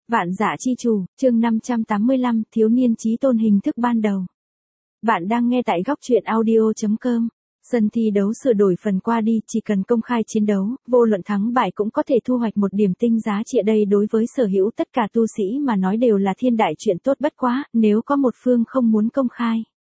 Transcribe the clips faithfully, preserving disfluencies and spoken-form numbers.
Vạn Dã Chi Chủ, chương năm trăm tám mươi lăm, thiếu niên chí tôn hình thức ban đầu. Bạn đang nghe tại góc truyện audio chấm com. Sân thi đấu sửa đổi phần qua đi, chỉ cần công khai chiến đấu, vô luận thắng bại cũng có thể thu hoạch một điểm tinh giá trị. Đây đối với sở hữu tất cả tu sĩ mà nói đều là thiên đại chuyện tốt, bất quá, nếu có một phương không muốn công khai.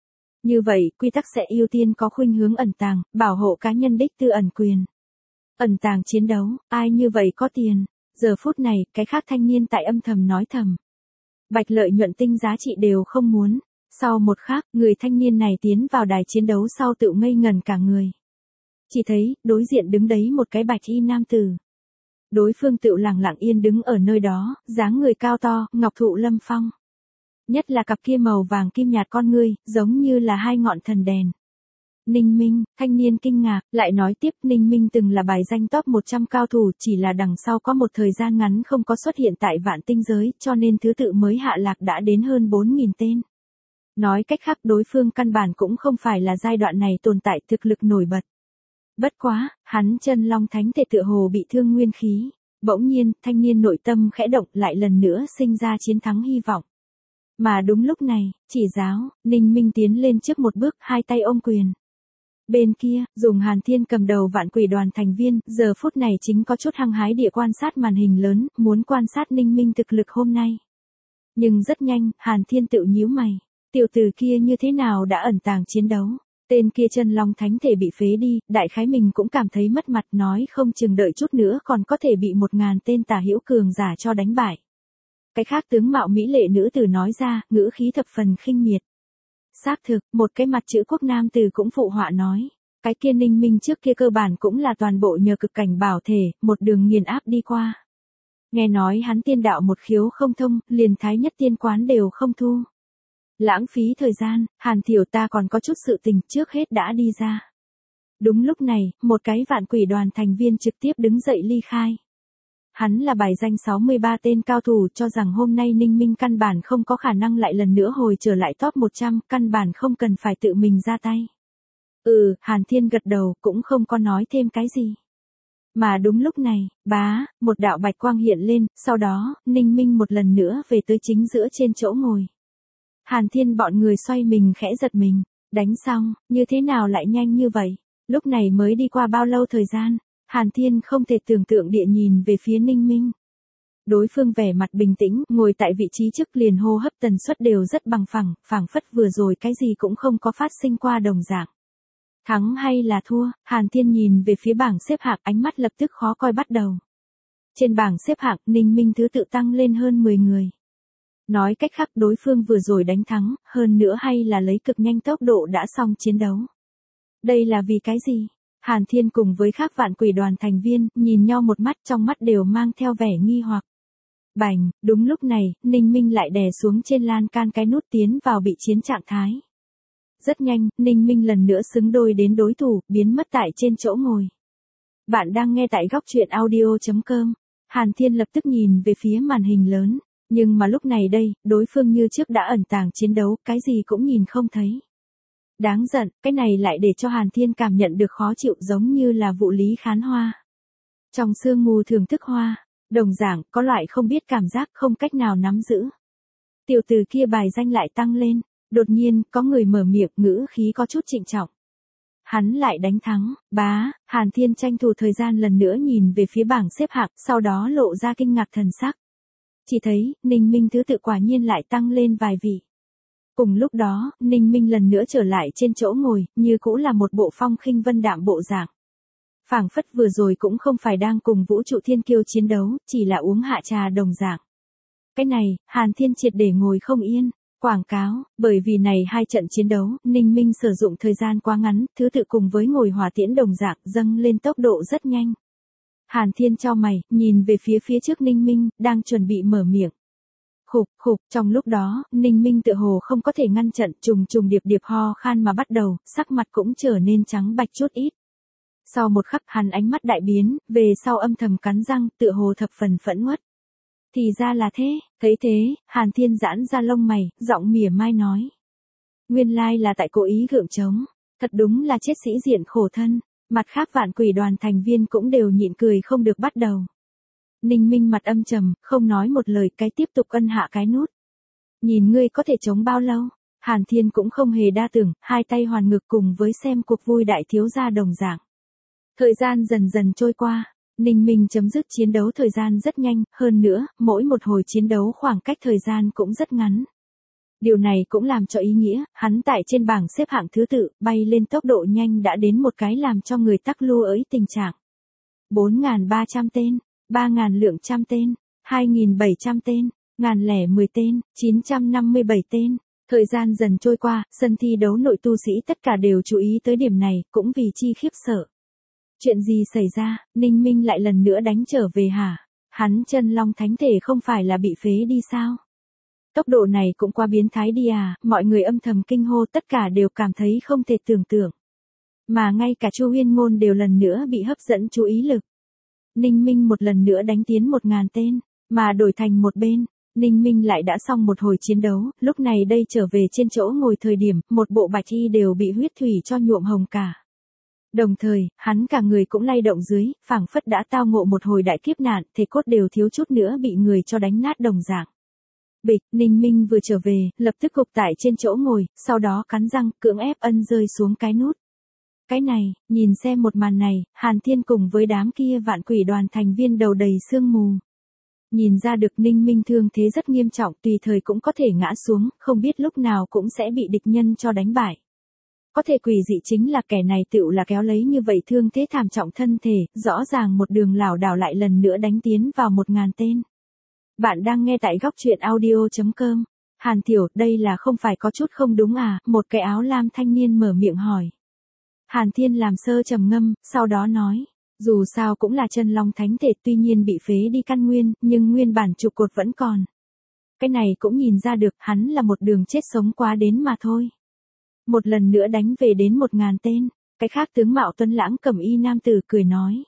Như vậy, quy tắc sẽ ưu tiên có khuynh hướng ẩn tàng, bảo hộ cá nhân đích tư ẩn quyền. Ẩn tàng chiến đấu, ai như vậy có tiền. Giờ phút này, cái khác thanh niên tại âm thầm nói thầm. Bạch lợi nhuận tinh giá trị đều không muốn. Sau một khắc, người thanh niên này tiến vào đài chiến đấu sau tự ngây ngẩn cả người. Chỉ thấy, đối diện đứng đấy một cái bạch y nam tử. Đối phương tự lặng lặng yên đứng ở nơi đó, dáng người cao to, ngọc thụ lâm phong. Nhất là cặp kia màu vàng kim nhạt con ngươi, giống như là hai ngọn thần đèn. Ninh Minh, thanh niên kinh ngạc, lại nói tiếp Ninh Minh từng là bài danh top một trăm cao thủ, chỉ là đằng sau có một thời gian ngắn không có xuất hiện tại vạn tinh giới, cho nên thứ tự mới hạ lạc đã đến hơn bốn nghìn tên. Nói cách khác đối phương căn bản cũng không phải là giai đoạn này tồn tại thực lực nổi bật. Bất quá, hắn chân long thánh thể tựa hồ bị thương nguyên khí. Bỗng nhiên, thanh niên nội tâm khẽ động lại lần nữa sinh ra chiến thắng hy vọng. Mà đúng lúc này, chỉ giáo, Ninh Minh tiến lên trước một bước, hai tay ôm quyền. Bên kia, dùng Hàn Thiên cầm đầu vạn quỷ đoàn thành viên, giờ phút này chính có chút hăng hái địa quan sát màn hình lớn, muốn quan sát Ninh Minh thực lực hôm nay. Nhưng rất nhanh, Hàn Thiên tự nhíu mày. Tiểu tử kia như thế nào đã ẩn tàng chiến đấu? Tên kia chân long thánh thể bị phế đi, đại khái mình cũng cảm thấy mất mặt, nói không chừng đợi chút nữa còn có thể bị một ngàn tên tà hữu cường giả cho đánh bại. Cái khác tướng mạo mỹ lệ nữ tử nói ra, ngữ khí thập phần khinh miệt. Xác thực, một cái mặt chữ quốc nam tử cũng phụ họa nói. Cái kia Ninh Minh trước kia cơ bản cũng là toàn bộ nhờ cực cảnh bảo thể, một đường nghiền áp đi qua. Nghe nói hắn tiên đạo một khiếu không thông, liền thái nhất tiên quán đều không thu. Lãng phí thời gian, Hàn Thiểu ta còn có chút sự tình trước hết đã đi ra. Đúng lúc này, một cái vạn quỷ đoàn thành viên trực tiếp đứng dậy ly khai. Hắn là bài danh sáu mươi ba tên cao thủ, cho rằng hôm nay Ninh Minh căn bản không có khả năng lại lần nữa hồi trở lại top một trăm, căn bản không cần phải tự mình ra tay. Ừ, Hàn Thiên gật đầu, cũng không có nói thêm cái gì. Mà đúng lúc này, bá, một đạo bạch quang hiện lên, sau đó, Ninh Minh một lần nữa về tới chính giữa trên chỗ ngồi. Hàn Thiên bọn người xoay mình khẽ giật mình, đánh xong, như thế nào lại nhanh như vậy? Lúc này mới đi qua bao lâu thời gian? Hàn Thiên không thể tưởng tượng địa nhìn về phía Ninh Minh. Đối phương vẻ mặt bình tĩnh, ngồi tại vị trí trước liền hô hấp tần suất đều rất bằng phẳng, phảng phất vừa rồi cái gì cũng không có phát sinh qua đồng dạng. Thắng hay là thua? Hàn Thiên nhìn về phía bảng xếp hạng, ánh mắt lập tức khó coi bắt đầu. Trên bảng xếp hạng, Ninh Minh thứ tự tăng lên hơn mười người. Nói cách khác đối phương vừa rồi đánh thắng, hơn nữa hay là lấy cực nhanh tốc độ đã xong chiến đấu. Đây là vì cái gì? Hàn Thiên cùng với khác vạn quỷ đoàn thành viên, nhìn nhau một mắt, trong mắt đều mang theo vẻ nghi hoặc. Bành, đúng lúc này, Ninh Minh lại đè xuống trên lan can cái nút tiến vào bị chiến trạng thái. Rất nhanh, Ninh Minh lần nữa xứng đôi đến đối thủ, biến mất tại trên chỗ ngồi. Bạn đang nghe tại góc truyện audio chấm com. Hàn Thiên lập tức nhìn về phía màn hình lớn. Nhưng mà lúc này đây, đối phương như trước đã ẩn tàng chiến đấu, cái gì cũng nhìn không thấy. Đáng giận, cái này lại để cho Hàn Thiên cảm nhận được khó chịu, giống như là vụ lý khán hoa. Trong sương mù thưởng thức hoa, đồng dạng, có loại không biết cảm giác không cách nào nắm giữ. Tiểu tử kia bài danh lại tăng lên, đột nhiên, có người mở miệng, ngữ khí có chút trịnh trọng. Hắn lại đánh thắng, bá, Hàn Thiên tranh thủ thời gian lần nữa nhìn về phía bảng xếp hạng, sau đó lộ ra kinh ngạc thần sắc. Chỉ thấy, Ninh Minh thứ tự quả nhiên lại tăng lên vài vị. Cùng lúc đó, Ninh Minh lần nữa trở lại trên chỗ ngồi, như cũ là một bộ phong khinh vân đạm bộ dạng. Phảng phất vừa rồi cũng không phải đang cùng vũ trụ thiên kiêu chiến đấu, chỉ là uống hạ trà đồng dạng. Cái này, Hàn Thiên triệt để ngồi không yên. Quảng cáo, bởi vì này hai trận chiến đấu, Ninh Minh sử dụng thời gian quá ngắn, thứ tự cùng với ngồi hỏa tiễn đồng dạng dâng lên tốc độ rất nhanh. Hàn Thiên chau mày, nhìn về phía phía trước Ninh Minh, đang chuẩn bị mở miệng. Khục, khục, trong lúc đó, Ninh Minh tựa hồ không có thể ngăn chặn, trùng trùng điệp điệp ho khan mà bắt đầu, sắc mặt cũng trở nên trắng bạch chút ít. Sau một khắc hắn ánh mắt đại biến, về sau âm thầm cắn răng, tựa hồ thập phần phẫn uất. Thì ra là thế, thấy thế, Hàn Thiên giãn ra lông mày, giọng mỉa mai nói. Nguyên lai là tại cố ý gượng trống, thật đúng là chết sĩ diện khổ thân. Mặt khác vạn quỷ đoàn thành viên cũng đều nhịn cười không được bắt đầu. Ninh Minh mặt âm trầm, không nói một lời, cái tiếp tục ân hạ cái nút. Nhìn ngươi có thể chống bao lâu? Hàn Thiên cũng không hề đa tưởng, hai tay hoàn ngực cùng với xem cuộc vui đại thiếu gia đồng dạng. Thời gian dần dần trôi qua, Ninh Minh chấm dứt chiến đấu thời gian rất nhanh, hơn nữa, mỗi một hồi chiến đấu khoảng cách thời gian cũng rất ngắn. Điều này cũng làm cho ý nghĩa, hắn tại trên bảng xếp hạng thứ tự, bay lên tốc độ nhanh đã đến một cái làm cho người tắc lu ới tình trạng. bốn nghìn ba trăm tên, ba nghìn lượng trăm tên, hai nghìn bảy trăm tên, ngàn lẻ mười tên, chín trăm năm mươi bảy tên. Thời gian dần trôi qua, sân thi đấu nội tu sĩ tất cả đều chú ý tới điểm này, cũng vì chi khiếp sợ. Chuyện gì xảy ra, Ninh Minh lại lần nữa đánh trở về hả? Hắn chân long thánh thể không phải là bị phế đi sao? Tốc độ này cũng quá biến thái đi à, mọi người âm thầm kinh hô tất cả đều cảm thấy không thể tưởng tượng. Mà ngay cả Chu Huyên Ngôn đều lần nữa bị hấp dẫn chú ý lực. Ninh Minh một lần nữa đánh tiến một ngàn tên, mà đổi thành một bên. Ninh Minh lại đã xong một hồi chiến đấu, lúc này đây trở về trên chỗ ngồi thời điểm, một bộ bạch y đều bị huyết thủy cho nhuộm hồng cả. Đồng thời, hắn cả người cũng lay động dưới, phảng phất đã tao ngộ một hồi đại kiếp nạn, thể cốt đều thiếu chút nữa bị người cho đánh nát đồng dạng. Bịch, Ninh Minh vừa trở về, lập tức gục tại trên chỗ ngồi, sau đó cắn răng, cưỡng ép ân rơi xuống cái nút. Cái này, nhìn xem một màn này, Hàn Thiên cùng với đám kia vạn quỷ đoàn thành viên đầu đầy sương mù. Nhìn ra được Ninh Minh thương thế rất nghiêm trọng, tùy thời cũng có thể ngã xuống, không biết lúc nào cũng sẽ bị địch nhân cho đánh bại. Có thể quỷ dị chính là kẻ này tựu là kéo lấy như vậy thương thế thảm trọng thân thể, rõ ràng một đường lảo đảo lại lần nữa đánh tiến vào một ngàn tên. Bạn đang nghe tại góc truyện audio chấm com. Hàn Tiểu, đây là không phải có chút không đúng à, một cái áo lam thanh niên mở miệng hỏi. Hàn Thiên làm sơ trầm ngâm, sau đó nói. Dù sao cũng là chân long thánh thể, tuy nhiên bị phế đi căn nguyên, nhưng nguyên bản trụ cột vẫn còn. Cái này cũng nhìn ra được, hắn là một đường chết sống quá đến mà thôi. Một lần nữa đánh về đến một ngàn tên, cái khác tướng mạo tuấn lãng cẩm y nam tử cười nói.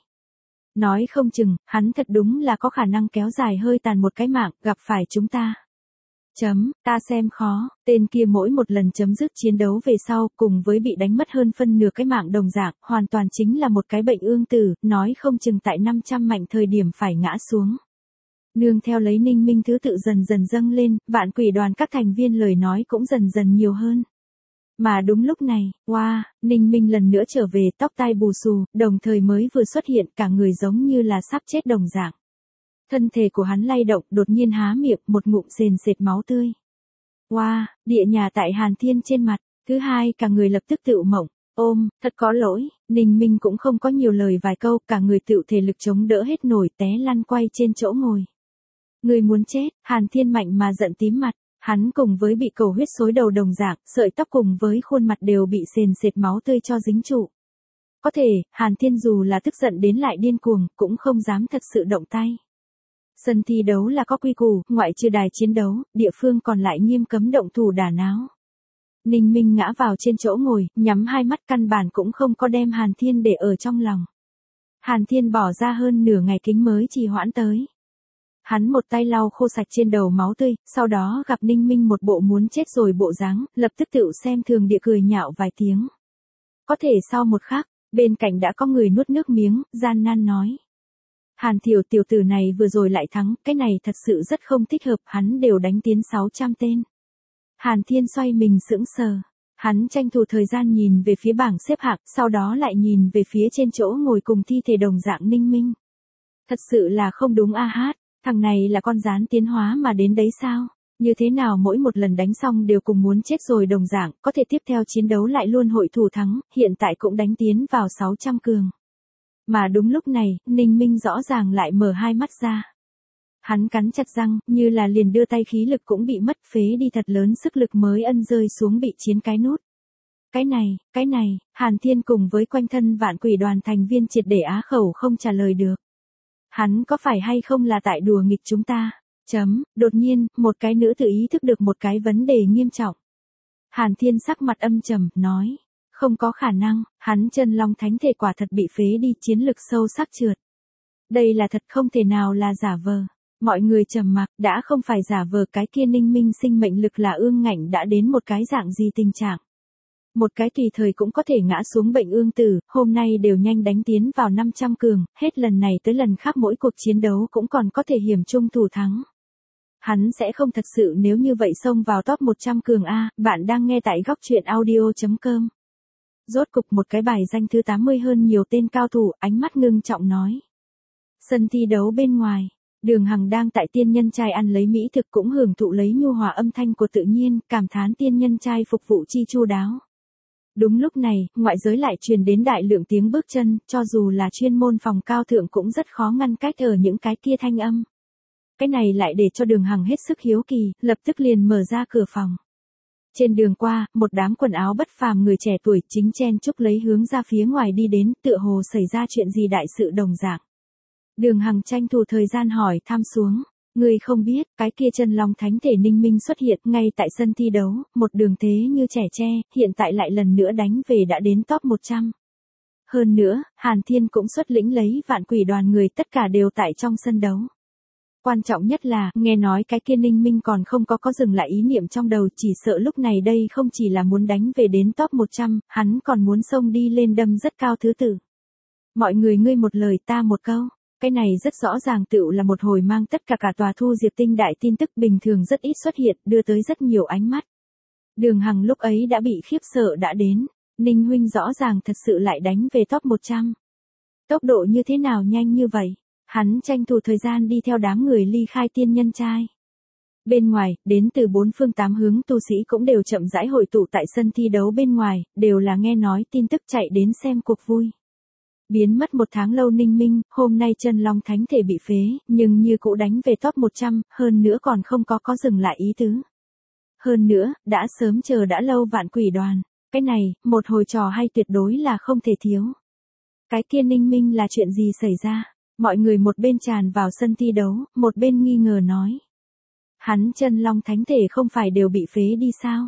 Nói không chừng, hắn thật đúng là có khả năng kéo dài hơi tàn một cái mạng, gặp phải chúng ta. Chấm, ta xem khó, tên kia mỗi một lần chấm dứt chiến đấu về sau, cùng với bị đánh mất hơn phân nửa cái mạng đồng dạng, hoàn toàn chính là một cái bệnh ương tử, nói không chừng tại năm trăm mạnh thời điểm phải ngã xuống. Nương theo lấy Ninh Minh thứ tự dần dần dâng lên, vạn quỷ đoàn các thành viên lời nói cũng dần dần nhiều hơn. Mà đúng lúc này, wow, Ninh Minh lần nữa trở về tóc tai bù xù, đồng thời mới vừa xuất hiện cả người giống như là sắp chết đồng dạng. Thân thể của hắn lay động, đột nhiên há miệng, một ngụm sền sệt máu tươi. Wow, địa nhà tại Hàn Thiên trên mặt, thứ hai cả người lập tức tựu mộng, ôm, thật có lỗi, Ninh Minh cũng không có nhiều lời vài câu, cả người tựu thể lực chống đỡ hết nổi té lăn quay trên chỗ ngồi. Người muốn chết, Hàn Thiên mạnh mà giận tím mặt, hắn cùng với bị cầu huyết xối đầu đồng dạng, sợi tóc cùng với khuôn mặt đều bị sền sệt máu tươi cho dính trụ. Có thể, Hàn Thiên dù là tức giận đến lại điên cuồng, cũng không dám thật sự động tay. Sân thi đấu là có quy củ, ngoại trừ đài chiến đấu, địa phương còn lại nghiêm cấm động thủ đả náo. Ninh Minh ngã vào trên chỗ ngồi, nhắm hai mắt căn bản cũng không có đem Hàn Thiên để ở trong lòng. Hàn Thiên bỏ ra hơn nửa ngày kính mới trì hoãn tới. Hắn một tay lau khô sạch trên đầu máu tươi, sau đó gặp Ninh Minh một bộ muốn chết rồi bộ dáng, lập tức tựu xem thường địa cười nhạo vài tiếng. Có thể sau một khắc, bên cạnh đã có người nuốt nước miếng, gian nan nói. Hàn Thiểu tiểu tử này vừa rồi lại thắng, cái này thật sự rất không thích hợp, hắn đều đánh tiến sáu trăm tên. Hàn Thiên xoay mình sững sờ, hắn tranh thủ thời gian nhìn về phía bảng xếp hạng, sau đó lại nhìn về phía trên chỗ ngồi cùng thi thể đồng dạng Ninh Minh. Thật sự là không đúng a hát, thằng này là con gián tiến hóa mà đến đấy sao? Như thế nào mỗi một lần đánh xong đều cùng muốn chết rồi đồng dạng, có thể tiếp theo chiến đấu lại luôn hội thủ thắng, hiện tại cũng đánh tiến vào sáu trăm cường. Mà đúng lúc này, Ninh Minh rõ ràng lại mở hai mắt ra. Hắn cắn chặt răng, như là liền đưa tay khí lực cũng bị mất, phế đi thật lớn sức lực mới ân rơi xuống bị chiến cái nút. Cái này, cái này, Hàn Thiên cùng với quanh thân vạn quỷ đoàn thành viên triệt để á khẩu không trả lời được. Hắn có phải hay không là tại đùa nghịch chúng ta? Chấm, đột nhiên, một cái nữ tự ý thức được một cái vấn đề nghiêm trọng. Hàn Thiên sắc mặt âm trầm, nói. Không có khả năng, hắn chân long thánh thể quả thật bị phế đi, chiến lực sâu sắc trượt. Đây là thật không thể nào là giả vờ. Mọi người trầm mặc, đã không phải giả vờ, cái kia Ninh Minh sinh mệnh lực là ương ngạnh đã đến một cái dạng gì tình trạng. Một cái tùy thời cũng có thể ngã xuống bệnh ương tử, hôm nay đều nhanh đánh tiến vào năm trăm cường, hết lần này tới lần khác mỗi cuộc chiến đấu cũng còn có thể hiểm chung thủ thắng. Hắn sẽ không thật sự nếu như vậy xông vào top một trăm cường A, bạn đang nghe tại góc truyện audio.com. Rốt cục một cái bài danh thứ tám mươi hơn nhiều tên cao thủ, ánh mắt ngưng trọng nói. Sân thi đấu bên ngoài, Đường Hằng đang tại tiên nhân trai ăn lấy mỹ thực cũng hưởng thụ lấy nhu hòa âm thanh của tự nhiên, cảm thán tiên nhân trai phục vụ chi chu đáo. Đúng lúc này, ngoại giới lại truyền đến đại lượng tiếng bước chân, cho dù là chuyên môn phòng cao thượng cũng rất khó ngăn cách ở những cái kia thanh âm. Cái này lại để cho Đường Hằng hết sức hiếu kỳ, lập tức liền mở ra cửa phòng. Trên đường qua, một đám quần áo bất phàm người trẻ tuổi chính chen chúc lấy hướng ra phía ngoài đi đến, tựa hồ xảy ra chuyện gì đại sự đồng dạng. Đường Hằng tranh thủ thời gian hỏi thăm xuống. Người không biết, cái kia chân long thánh thể Ninh Minh xuất hiện ngay tại sân thi đấu, một đường thế như trẻ tre, hiện tại lại lần nữa đánh về đã đến top một trăm. Hơn nữa, Hàn Thiên cũng xuất lĩnh lấy vạn quỷ đoàn người tất cả đều tại trong sân đấu. Quan trọng nhất là, nghe nói cái kia Ninh Minh còn không có có dừng lại ý niệm trong đầu, chỉ sợ lúc này đây không chỉ là muốn đánh về đến top một trăm, hắn còn muốn xông đi lên đâm rất cao thứ tự. Mọi người ngươi một lời ta một câu. Cái này rất rõ ràng tựu là một hồi mang tất cả cả tòa thu diệp tinh đại tin tức bình thường rất ít xuất hiện, đưa tới rất nhiều ánh mắt. Đường Hằng lúc ấy đã bị khiếp sợ đã đến, Ninh huynh rõ ràng thật sự lại đánh về top một trăm. Tốc độ như thế nào nhanh như vậy? Hắn tranh thủ thời gian đi theo đám người ly khai tiên nhân trai. Bên ngoài, đến từ bốn phương tám hướng tu sĩ cũng đều chậm rãi hội tụ tại sân thi đấu bên ngoài, đều là nghe nói tin tức chạy đến xem cuộc vui. Biến mất một tháng lâu Ninh Minh, hôm nay chân long thánh thể bị phế, nhưng như cũ đánh về top một trăm, hơn nữa còn không có có dừng lại ý tứ. Hơn nữa, đã sớm chờ đã lâu vạn quỷ đoàn, cái này, một hồi trò hay tuyệt đối là không thể thiếu. Cái kia Ninh Minh là chuyện gì xảy ra? Mọi người một bên tràn vào sân thi đấu, một bên nghi ngờ nói. Hắn chân long thánh thể không phải đều bị phế đi sao?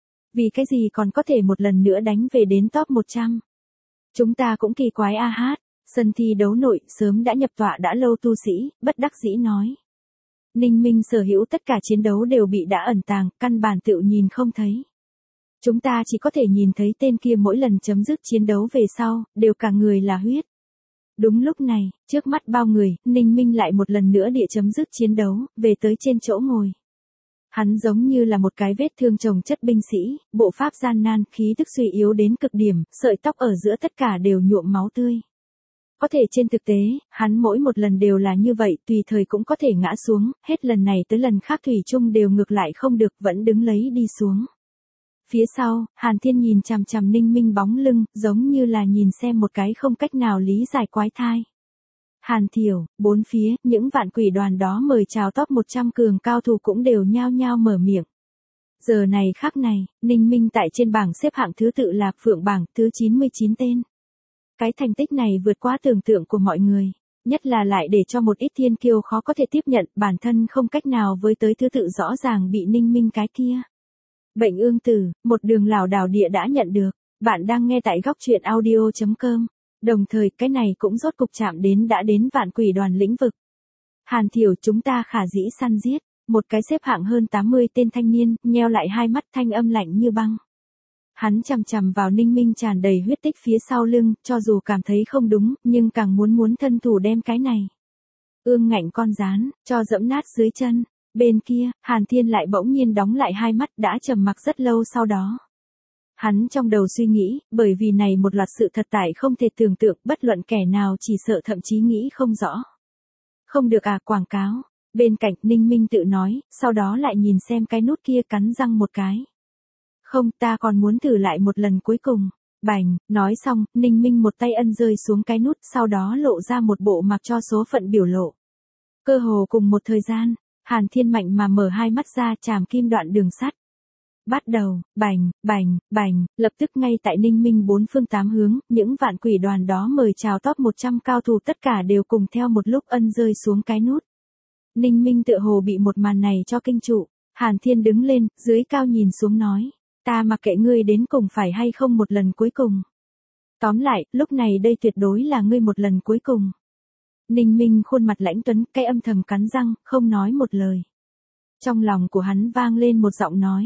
Vì cái gì còn có thể một lần nữa đánh về đến top một trăm? Chúng ta cũng kỳ quái a hát, sân thi đấu nội sớm đã nhập tọa đã lâu tu sĩ, bất đắc dĩ nói. Ninh Minh sở hữu tất cả chiến đấu đều bị đã ẩn tàng, căn bản tựu nhìn không thấy. Chúng ta chỉ có thể nhìn thấy tên kia mỗi lần chấm dứt chiến đấu về sau, đều cả người là huyết. Đúng lúc này, trước mắt bao người, Ninh Minh lại một lần nữa địa chấm dứt chiến đấu, về tới trên chỗ ngồi. Hắn giống như là một cái vết thương chồng chất binh sĩ, bộ pháp gian nan, khí tức suy yếu đến cực điểm, sợi tóc ở giữa tất cả đều nhuộm máu tươi. Có thể trên thực tế, hắn mỗi một lần đều là như vậy, tùy thời cũng có thể ngã xuống, hết lần này tới lần khác thủy chung đều ngược lại không được, vẫn đứng lấy đi xuống. Phía sau, Hàn Thiên nhìn chằm chằm Ninh Minh bóng lưng, giống như là nhìn xem một cái không cách nào lý giải quái thai. Hàn Thiểu, bốn phía, những vạn quỷ đoàn đó mời chào top một trăm cường cao thủ cũng đều nhao nhao mở miệng. Giờ này khắc này, Ninh Minh tại trên bảng xếp hạng thứ tự là Phượng bảng thứ chín mươi chín tên. Cái thành tích này vượt quá tưởng tượng của mọi người, nhất là lại để cho một ít thiên kiêu khó có thể tiếp nhận, bản thân không cách nào với tới thứ tự rõ ràng bị Ninh Minh cái kia. Bệnh ương tử, một đường lảo đảo địa đã nhận được, bạn đang nghe tại góc truyện audio.com. Đồng thời cái này cũng rốt cục chạm đến đã đến vạn quỷ đoàn lĩnh vực. Hàn Thiểu chúng ta khả dĩ săn giết, một cái xếp hạng hơn tám mươi tên thanh niên, nheo lại hai mắt thanh âm lạnh như băng. Hắn chằm chằm vào Ninh Minh tràn đầy huyết tích phía sau lưng, cho dù cảm thấy không đúng, nhưng càng muốn muốn thân thủ đem cái này. Ương ngạnh con rán, cho dẫm nát dưới chân. Bên kia, Hàn Thiên lại bỗng nhiên đóng lại hai mắt đã trầm mặc rất lâu sau đó. Hắn trong đầu suy nghĩ, bởi vì này một loạt sự thật tại không thể tưởng tượng, bất luận kẻ nào chỉ sợ thậm chí nghĩ không rõ. Không được à, quảng cáo. Bên cạnh Ninh Minh tự nói, sau đó lại nhìn xem cái nút kia cắn răng một cái. Không, ta còn muốn thử lại một lần cuối cùng. Bành, nói xong, Ninh Minh một tay ân rơi xuống cái nút, sau đó lộ ra một bộ mặc cho số phận biểu lộ. Cơ hồ cùng một thời gian, Hàn Thiên mạnh mà mở hai mắt ra chàm kim đoạn đường sắt. Bắt đầu, bành, bành, bành, lập tức ngay tại Ninh Minh bốn phương tám hướng, những vạn quỷ đoàn đó mời chào top một trăm cao thủ tất cả đều cùng theo một lúc ân rơi xuống cái nút. Ninh Minh tựa hồ bị một màn này cho kinh trụ, Hàn Thiên đứng lên, dưới cao nhìn xuống nói, ta mặc kệ ngươi đến cùng phải hay không một lần cuối cùng. Tóm lại, lúc này đây tuyệt đối là ngươi một lần cuối cùng. Ninh Minh khuôn mặt lãnh tuấn, cái âm thầm cắn răng, không nói một lời. Trong lòng của hắn vang lên một giọng nói,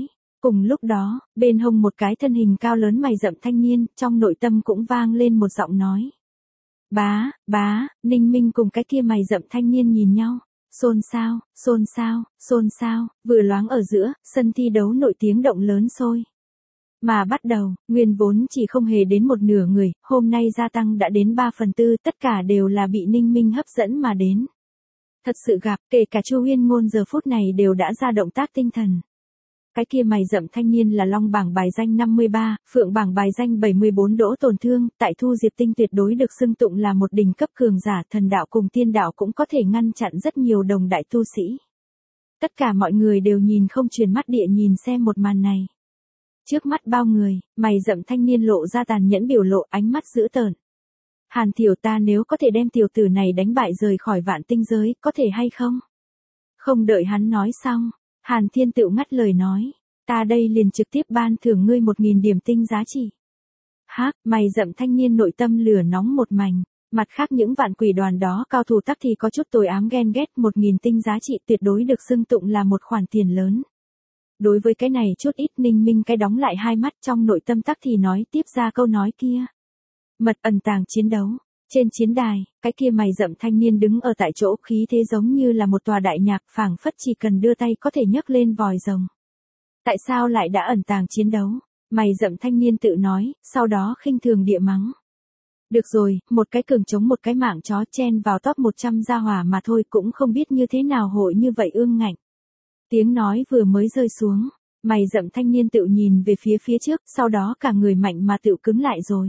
Cùng lúc đó, bên hông một cái thân hình cao lớn mày rậm thanh niên, trong nội tâm cũng vang lên một giọng nói. Bá, bá, Ninh Minh cùng cái kia mày rậm thanh niên nhìn nhau. Xôn xao, xôn xao, xôn xao, vừa loáng ở giữa, sân thi đấu nội tiếng động lớn sôi. Mà bắt đầu, nguyên vốn chỉ không hề đến một nửa người, hôm nay gia tăng đã đến ba phần tư, tất cả đều là bị Ninh Minh hấp dẫn mà đến. Thật sự gặp, kể cả Chu Uyên Ngôn giờ phút này đều đã ra động tác tinh thần. Cái kia mày rậm thanh niên là Long bảng bài danh năm mươi ba, Phượng bảng bài danh bảy mươi bốn Đỗ Tổn Thương, tại Thu Diệp Tinh tuyệt đối được xưng tụng là một đỉnh cấp cường giả, thần đạo cùng tiên đạo cũng có thể ngăn chặn rất nhiều đồng đại tu sĩ. Tất cả mọi người đều nhìn không chuyển mắt địa nhìn xem một màn này. Trước mắt bao người, mày rậm thanh niên lộ ra tàn nhẫn biểu lộ, ánh mắt dữ tợn. Hàn Tiểu, ta nếu có thể đem tiểu tử này đánh bại rời khỏi Vạn Tinh giới, có thể hay không? Không đợi hắn nói xong, Hàn Thiên Tựu ngắt lời nói, ta đây liền trực tiếp ban thưởng ngươi một nghìn điểm tinh giá trị. Hác, mày rậm thanh niên nội tâm lửa nóng một mảnh, mặt khác những vạn quỷ đoàn đó cao thủ tắc thì có chút tồi ám ghen ghét, một nghìn tinh giá trị tuyệt đối được xưng tụng là một khoản tiền lớn. Đối với cái này chút ít Ninh Minh cái đóng lại hai mắt, trong nội tâm tắc thì nói tiếp ra câu nói kia. Mật ẩn tàng chiến đấu. Trên chiến đài, cái kia mày rậm thanh niên đứng ở tại chỗ, khí thế giống như là một tòa đại nhạc, phảng phất chỉ cần đưa tay có thể nhấc lên vòi rồng. Tại sao lại đã ẩn tàng chiến đấu? Mày rậm thanh niên tự nói, sau đó khinh thường địa mắng. Được rồi, một cái cường chống một cái mạng chó chen vào top một trăm gia hỏa mà thôi, cũng không biết như thế nào hội như vậy ương ngạnh. Tiếng nói vừa mới rơi xuống, mày rậm thanh niên tự nhìn về phía phía trước, sau đó cả người mạnh mà tự cứng lại rồi.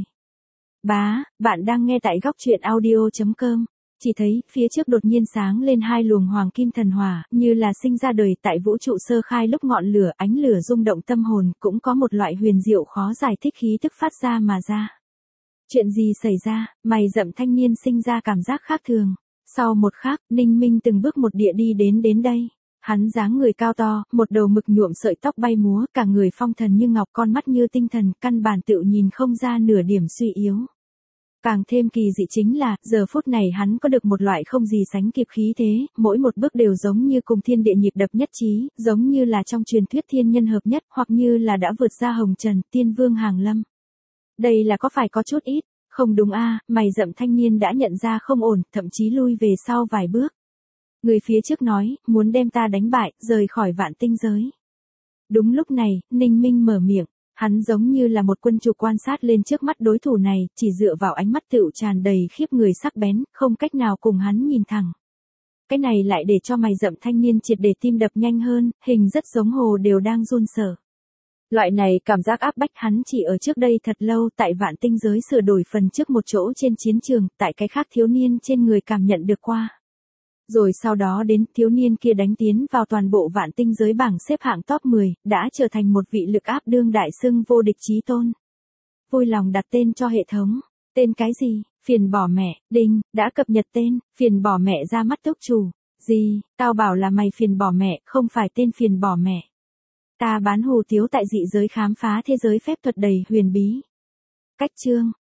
Bá, bạn đang nghe tại góc truyện audio chấm com. Chỉ thấy, phía trước đột nhiên sáng lên hai luồng hoàng kim thần hỏa, như là sinh ra đời tại vũ trụ sơ khai lúc ngọn lửa, ánh lửa rung động tâm hồn, cũng có một loại huyền diệu khó giải thích khí tức phát ra mà ra. Chuyện gì xảy ra, mày rậm thanh niên sinh ra cảm giác khác thường. Sau một khắc, Ninh Minh từng bước một địa đi đến đến đây. Hắn dáng người cao to, một đầu mực nhuộm sợi tóc bay múa, cả người phong thần như ngọc, con mắt như tinh thần, căn bản tự nhìn không ra nửa điểm suy yếu. Càng thêm kỳ dị chính là, giờ phút này hắn có được một loại không gì sánh kịp khí thế, mỗi một bước đều giống như cùng thiên địa nhịp đập nhất trí, giống như là trong truyền thuyết thiên nhân hợp nhất, hoặc như là đã vượt ra hồng trần, tiên vương hàng lâm. Đây là có phải có chút ít, không đúng a, mày rậm thanh niên đã nhận ra không ổn, thậm chí lui về sau vài bước. Người phía trước nói, muốn đem ta đánh bại, rời khỏi Vạn Tinh giới. Đúng lúc này, Ninh Minh mở miệng. Hắn giống như là một quân chủ quan sát lên trước mắt đối thủ này, chỉ dựa vào ánh mắt tựu tràn đầy khiếp người sắc bén, không cách nào cùng hắn nhìn thẳng. Cái này lại để cho mày rậm thanh niên triệt để tim đập nhanh hơn, hình rất giống hồ đều đang run sợ. Loại này cảm giác áp bách hắn chỉ ở trước đây thật lâu, tại Vạn Tinh giới sửa đổi phần trước một chỗ trên chiến trường, tại cái khác thiếu niên trên người cảm nhận được qua. Rồi sau đó đến thiếu niên kia đánh tiến vào toàn bộ Vạn Tinh giới bảng xếp hạng top mười, đã trở thành một vị lực áp đương đại xưng vô địch chí tôn. Vui lòng đặt tên cho hệ thống. Tên cái gì? Phiền bỏ mẹ, đinh, đã cập nhật tên, phiền bỏ mẹ ra mắt túc chủ. Gì, tao bảo là mày phiền bỏ mẹ, không phải tên phiền bỏ mẹ. Ta bán hù tiếu tại dị giới khám phá thế giới phép thuật đầy huyền bí. Cách chương.